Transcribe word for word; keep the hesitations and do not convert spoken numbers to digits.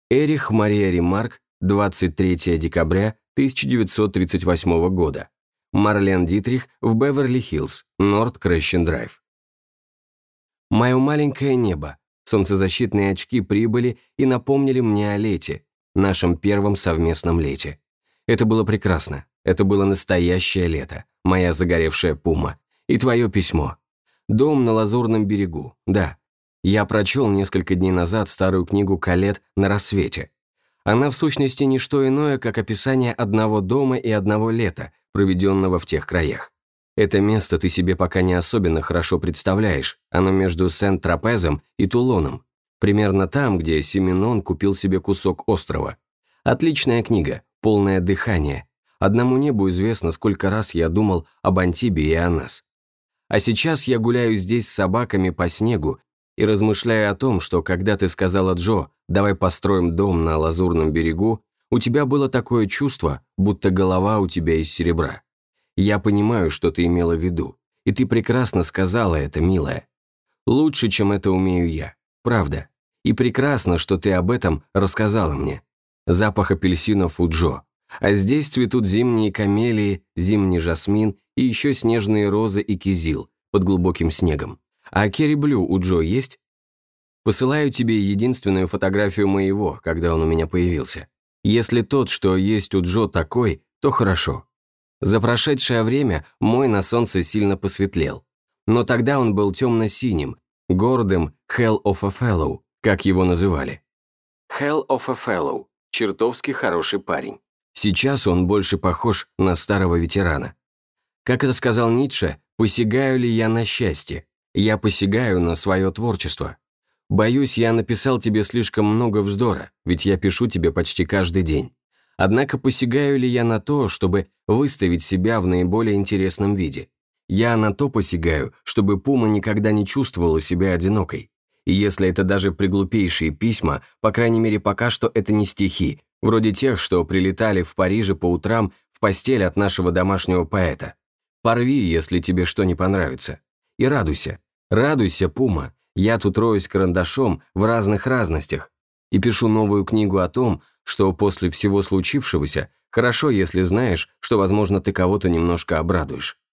Эрих Мария Ремарк, двадцать третьего декабря тысяча девятьсот тридцать восьмого года. Марлен Дитрих в Беверли-Хиллз, Норт Крещен-Драйв. Мое маленькое небо, солнцезащитные очки прибыли и напомнили мне о лете, нашем первом совместном лете. Это было прекрасно, это было настоящее лето, моя загоревшая пума, и твое письмо. Дом на Лазурном берегу, да. Я прочел несколько дней назад старую книгу Колетт «На рассвете». Она в сущности не что иное, как описание одного дома и одного лета, проведенного в тех краях. Это место ты себе пока не особенно хорошо представляешь, оно между Сент-Тропезом и Тулоном, примерно там, где Сименон купил себе кусок острова. Отличная книга, полное дыхание. Одному небу известно, сколько раз я думал об Антибе и о нас. А сейчас я гуляю здесь с собаками по снегу и размышляю о том, что когда ты сказала Джо, давай построим дом на Лазурном берегу, у тебя было такое чувство, будто голова у тебя из серебра. Я понимаю, что ты имела в виду, и ты прекрасно сказала это, милая. Лучше, чем это умею я, правда. И прекрасно, что ты об этом рассказала мне. Запах апельсинов у Джо. А здесь цветут зимние камелии, зимний жасмин и еще снежные розы и кизил под глубоким снегом. А керри-блю у Джо есть? Посылаю тебе единственную фотографию моего, когда он у меня появился. Если тот, что есть у Джо, такой, то хорошо. За прошедшее время мой на солнце сильно посветлел. Но тогда он был темно-синим, гордым Hell of a Fellow, как его называли. Hell of a Fellow, чертовски хороший парень. Сейчас он больше похож на старого ветерана. Как это сказал Ницше, посягаю ли я на счастье? Я посягаю на свое творчество. Боюсь, я написал тебе слишком много вздора, ведь я пишу тебе почти каждый день. Однако посягаю ли я на то, чтобы выставить себя в наиболее интересном виде? Я на то посягаю, чтобы Пума никогда не чувствовала себя одинокой. И если это даже приглупейшие письма, по крайней мере пока что это не стихи, вроде тех, что прилетали в Париже по утрам в постель от нашего домашнего поэта. Порви, если тебе что не понравится. И радуйся. Радуйся, Пума. Я тут роюсь карандашом в разных разностях и пишу новую книгу о том, что после всего случившегося хорошо, если знаешь, что, возможно, ты кого-то немножко обрадуешь.